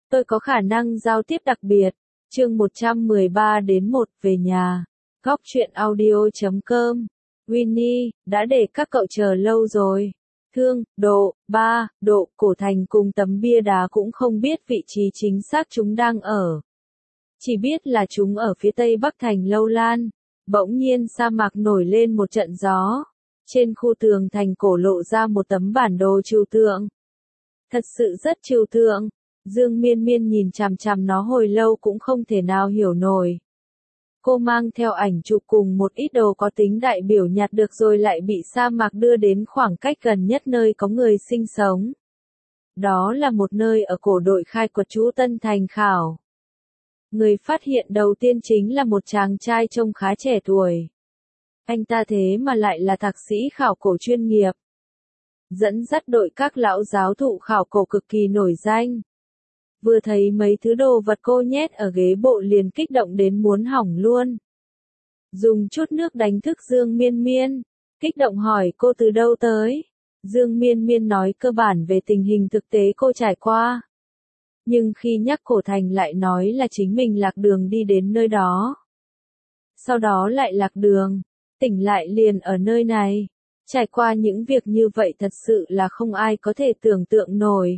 Tôi có khả năng giao tiếp đặc biệt. Chương 113-1 về nhà. Góc truyện audio.com. Winnie, đã để các cậu chờ lâu rồi. Thương, độ, 3, độ, cổ thành cùng tấm bia đá cũng không biết vị trí chính xác chúng đang ở. Chỉ biết là chúng ở phía tây bắc thành Lâu Lan. Bỗng nhiên sa mạc nổi lên một trận gió. Trên khu tường thành cổ lộ ra một tấm bản đồ trừu tượng. Thật sự rất trừu tượng. Dương Miên Miên nhìn chằm chằm nó hồi lâu cũng không thể nào hiểu nổi. Cô mang theo ảnh chụp cùng một ít đồ có tính đại biểu nhặt được rồi lại bị sa mạc đưa đến khoảng cách gần nhất nơi có người sinh sống. Đó là một nơi ở cổ đội khai quật Chú Tân Thành Khảo. Người phát hiện đầu tiên chính là một chàng trai trông khá trẻ tuổi. Anh ta thế mà lại là thạc sĩ khảo cổ chuyên nghiệp. Dẫn dắt đội các lão giáo thụ khảo cổ cực kỳ nổi danh. Vừa thấy mấy thứ đồ vật cô nhét ở ghế bộ liền kích động đến muốn hỏng luôn. Dùng chút nước đánh thức Dương Miên Miên. Kích động hỏi cô từ đâu tới. Dương Miên Miên nói cơ bản về tình hình thực tế cô trải qua. Nhưng khi nhắc cổ thành lại nói là chính mình lạc đường đi đến nơi đó. Sau đó lại lạc đường, tỉnh lại liền ở nơi này. Trải qua những việc như vậy thật sự là không ai có thể tưởng tượng nổi.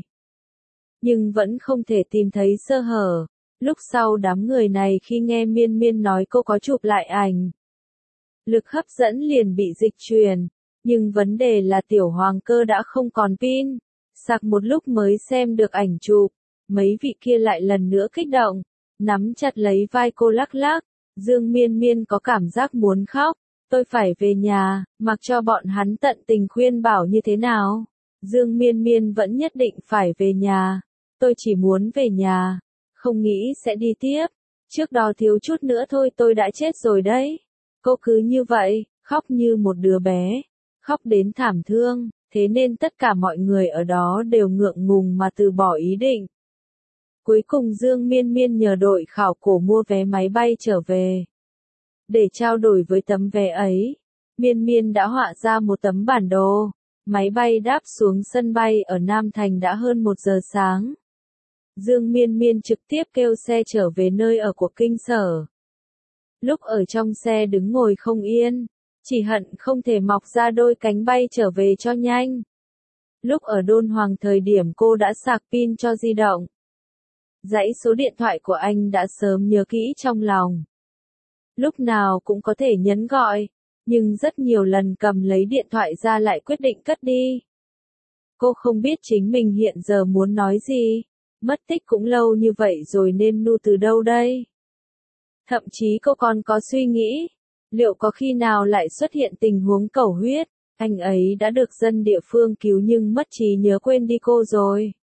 Nhưng vẫn không thể tìm thấy sơ hở. Lúc sau đám người này khi nghe Miên Miên nói cô có chụp lại ảnh. Lực hấp dẫn liền bị dịch truyền. Nhưng vấn đề là tiểu hoàng cơ đã không còn pin. Sạc một lúc mới xem được ảnh chụp. Mấy vị kia lại lần nữa kích động. Nắm chặt lấy vai cô lắc lắc. Dương Miên Miên có cảm giác muốn khóc. Tôi phải về nhà, mặc cho bọn hắn tận tình khuyên bảo như thế nào. Dương Miên Miên vẫn nhất định phải về nhà. Tôi chỉ muốn về nhà. Không nghĩ sẽ đi tiếp. Trước đó thiếu chút nữa thôi tôi đã chết rồi đấy. Cô cứ như vậy, khóc như một đứa bé. Khóc đến thảm thương, thế nên tất cả mọi người ở đó đều ngượng ngùng mà từ bỏ ý định. Cuối cùng Dương Miên Miên nhờ đội khảo cổ mua vé máy bay trở về. Để trao đổi với tấm vé ấy, Miên Miên đã họa ra một tấm bản đồ. Máy bay đáp xuống sân bay ở Nam Thành đã hơn 1 giờ sáng. Dương Miên Miên trực tiếp kêu xe trở về nơi ở của kinh sở. Lúc ở trong xe đứng ngồi không yên, chỉ hận không thể mọc ra đôi cánh bay trở về cho nhanh. Lúc ở Đôn Hoàng thời điểm cô đã sạc pin cho di động. Dãy số điện thoại của anh đã sớm nhớ kỹ trong lòng. Lúc nào cũng có thể nhấn gọi, nhưng rất nhiều lần cầm lấy điện thoại ra lại quyết định cất đi. Cô không biết chính mình hiện giờ muốn nói gì, mất tích cũng lâu như vậy rồi nên nu từ đâu đây? Thậm chí cô còn có suy nghĩ, liệu có khi nào lại xuất hiện tình huống cẩu huyết, anh ấy đã được dân địa phương cứu nhưng mất trí nhớ quên đi cô rồi.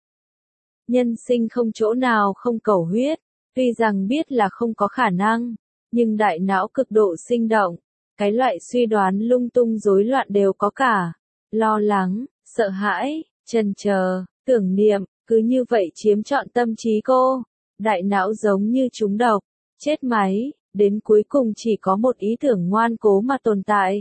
Nhân sinh không chỗ nào không cẩu huyết, tuy rằng biết là không có khả năng. Nhưng đại não cực độ sinh động, cái loại suy đoán lung tung rối loạn đều có cả. Lo lắng, sợ hãi, chần chờ, tưởng niệm, cứ như vậy chiếm trọn tâm trí cô. Đại não giống như trúng độc, chết máy, đến cuối cùng chỉ có một ý tưởng ngoan cố mà tồn tại.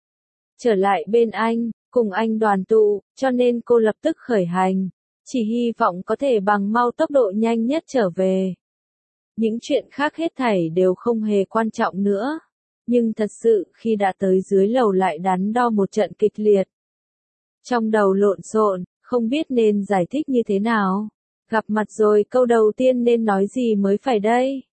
Trở lại bên anh, cùng anh đoàn tụ, cho nên cô lập tức khởi hành. Chỉ hy vọng có thể bằng mau tốc độ nhanh nhất trở về. Những chuyện khác hết thảy đều không hề quan trọng nữa. Nhưng thật sự khi đã tới dưới lầu lại đắn đo một trận kịch liệt. Trong đầu lộn xộn, không biết nên giải thích như thế nào. Gặp mặt rồi câu đầu tiên nên nói gì mới phải đây.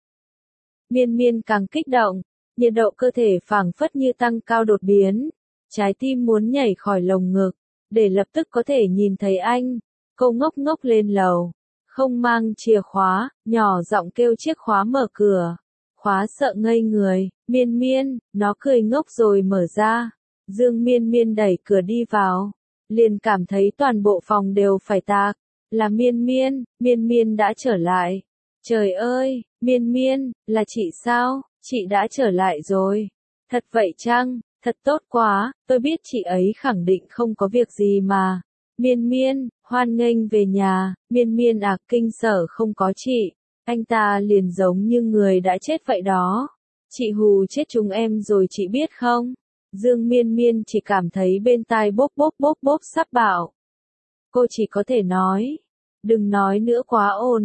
Miên Miên càng kích động, nhiệt độ cơ thể phảng phất như tăng cao đột biến. Trái tim muốn nhảy khỏi lồng ngực, để lập tức có thể nhìn thấy anh. Cô ngốc ngốc lên lầu. Không mang chìa khóa, nhỏ giọng kêu chiếc khóa mở cửa. Khóa sợ ngây người, Miên Miên, nó cười ngốc rồi mở ra. Dương Miên Miên đẩy cửa đi vào. Liền cảm thấy toàn bộ phòng đều phải tạc. Là Miên Miên, Miên Miên đã trở lại. Trời ơi, Miên Miên, là chị sao? Chị đã trở lại rồi. Thật vậy chăng? Thật tốt quá, tôi biết chị ấy khẳng định không có việc gì mà. Miên Miên, hoan nghênh về nhà. Miên Miên à, kinh sở không có chị. Anh ta liền giống như người đã chết vậy đó. Chị hù chết chúng em rồi chị biết không? Dương Miên Miên chỉ cảm thấy bên tai bốp bốp bốp bốp sắp bạo. Cô chỉ có thể nói. Đừng nói nữa quá ồn.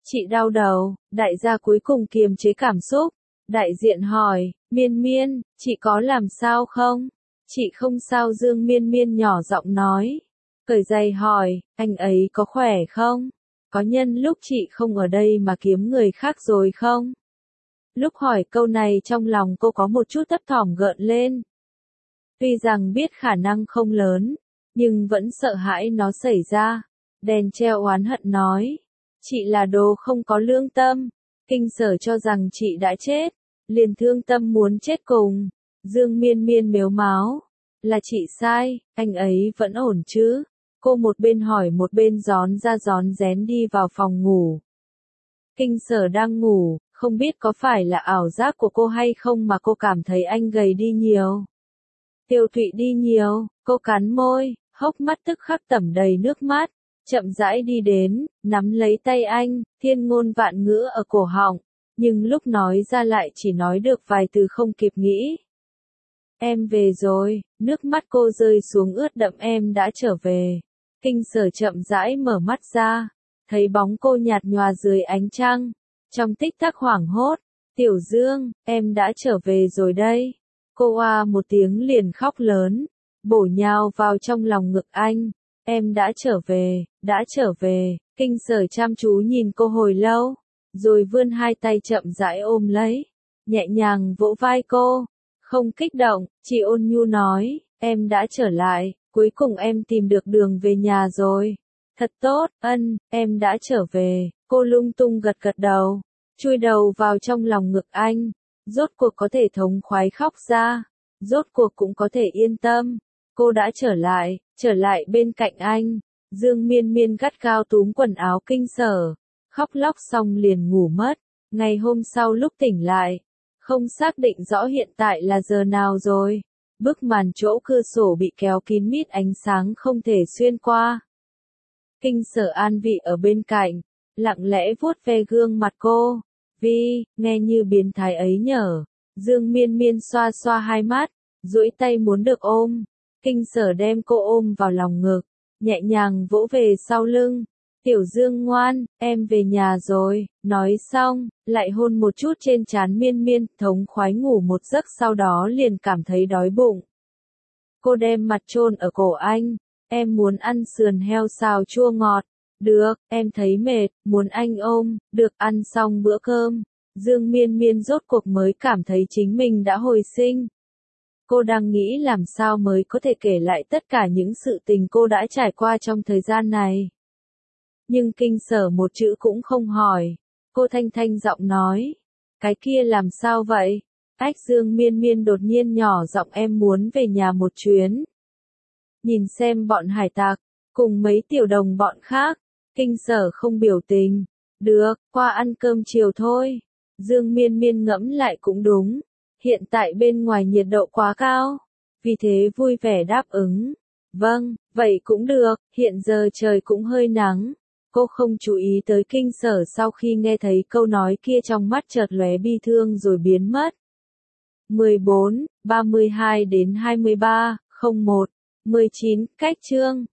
Chị đau đầu, đại gia cuối cùng kiềm chế cảm xúc. Đại diện hỏi, Miên Miên, chị có làm sao không? Chị không sao, Dương Miên Miên nhỏ giọng nói. Cởi giày hỏi, anh ấy có khỏe không? Có nhân lúc chị không ở đây mà kiếm người khác rồi không? Lúc hỏi câu này trong lòng cô có một chút thấp thỏm gợn lên. Tuy rằng biết khả năng không lớn, nhưng vẫn sợ hãi nó xảy ra. Đèn treo oán hận nói, chị là đồ không có lương tâm. Kinh Sở cho rằng chị đã chết, liền thương tâm muốn chết cùng. Dương Miên Miên mếu máo, là chị sai, anh ấy vẫn ổn chứ? Cô một bên hỏi một bên rón ra rón rén đi vào phòng ngủ. Kinh Sở đang ngủ, không biết có phải là ảo giác của cô hay không mà cô cảm thấy anh gầy đi nhiều. Tiêu Thụy đi nhiều, cô cắn môi, hốc mắt tức khắc tẩm đầy nước mắt, chậm rãi đi đến, nắm lấy tay anh, thiên ngôn vạn ngữ ở cổ họng, nhưng lúc nói ra lại chỉ nói được vài từ không kịp nghĩ. Em về rồi, nước mắt cô rơi xuống ướt đẫm, em đã trở về. Kinh Sở chậm rãi mở mắt ra, thấy bóng cô nhạt nhòa dưới ánh trăng, trong tích tắc hoảng hốt, Tiểu Dương, em đã trở về rồi đây. Cô oa một tiếng liền khóc lớn, bổ nhào vào trong lòng ngực anh. Em đã trở về. Kinh Sở chăm chú nhìn cô hồi lâu, rồi vươn hai tay chậm rãi ôm lấy, nhẹ nhàng vỗ vai cô. Không kích động, chị ôn nhu nói, em đã trở lại, cuối cùng em tìm được đường về nhà rồi. Thật tốt, em đã trở về. Cô lung tung gật gật đầu, chui đầu vào trong lòng ngực anh, rốt cuộc có thể thống khoái khóc ra, rốt cuộc cũng có thể yên tâm. Cô đã trở lại bên cạnh anh. Dương Miên Miên gắt gao túm quần áo Kinh Sở, khóc lóc xong liền ngủ mất. Ngày hôm sau lúc tỉnh lại, không xác định rõ hiện tại là giờ nào rồi. Bức màn chỗ cửa sổ bị kéo kín mít, ánh sáng không thể xuyên qua. Kinh Sở an vị ở bên cạnh, lặng lẽ vuốt ve gương mặt cô. Vi, nghe như biến thái ấy nhở. Dương Miên Miên xoa xoa hai mắt, duỗi tay muốn được ôm. Kinh Sở đem cô ôm vào lòng ngực, nhẹ nhàng vỗ về sau lưng. Tiểu Dương ngoan, em về nhà rồi. Nói xong, lại hôn một chút trên trán Miên Miên, thống khoái ngủ một giấc, sau đó liền cảm thấy đói bụng. Cô đem mặt chôn ở cổ anh. Em muốn ăn sườn heo xào chua ngọt. Được, em thấy mệt, muốn anh ôm. Được, ăn xong bữa cơm, Dương Miên Miên rốt cuộc mới cảm thấy chính mình đã hồi sinh. Cô đang nghĩ làm sao mới có thể kể lại tất cả những sự tình cô đã trải qua trong thời gian này. Nhưng Kinh Sở một chữ cũng không hỏi. Cô thanh thanh giọng nói, cái kia làm sao vậy? Dương Miên Miên đột nhiên nhỏ giọng, em muốn về nhà một chuyến. Nhìn xem bọn hải tặc, cùng mấy tiểu đồng bọn khác. Kinh Sở không biểu tình. Được, qua ăn cơm chiều thôi. Dương Miên Miên ngẫm lại cũng đúng. Hiện tại bên ngoài nhiệt độ quá cao. Vì thế vui vẻ đáp ứng. Vâng, vậy cũng được, hiện giờ trời cũng hơi nắng. Cô không chú ý tới Kinh Sở sau khi nghe thấy câu nói kia, trong mắt chợt lóe bi thương rồi biến mất. 14, 32 đến 23, 01, 19, cách chương.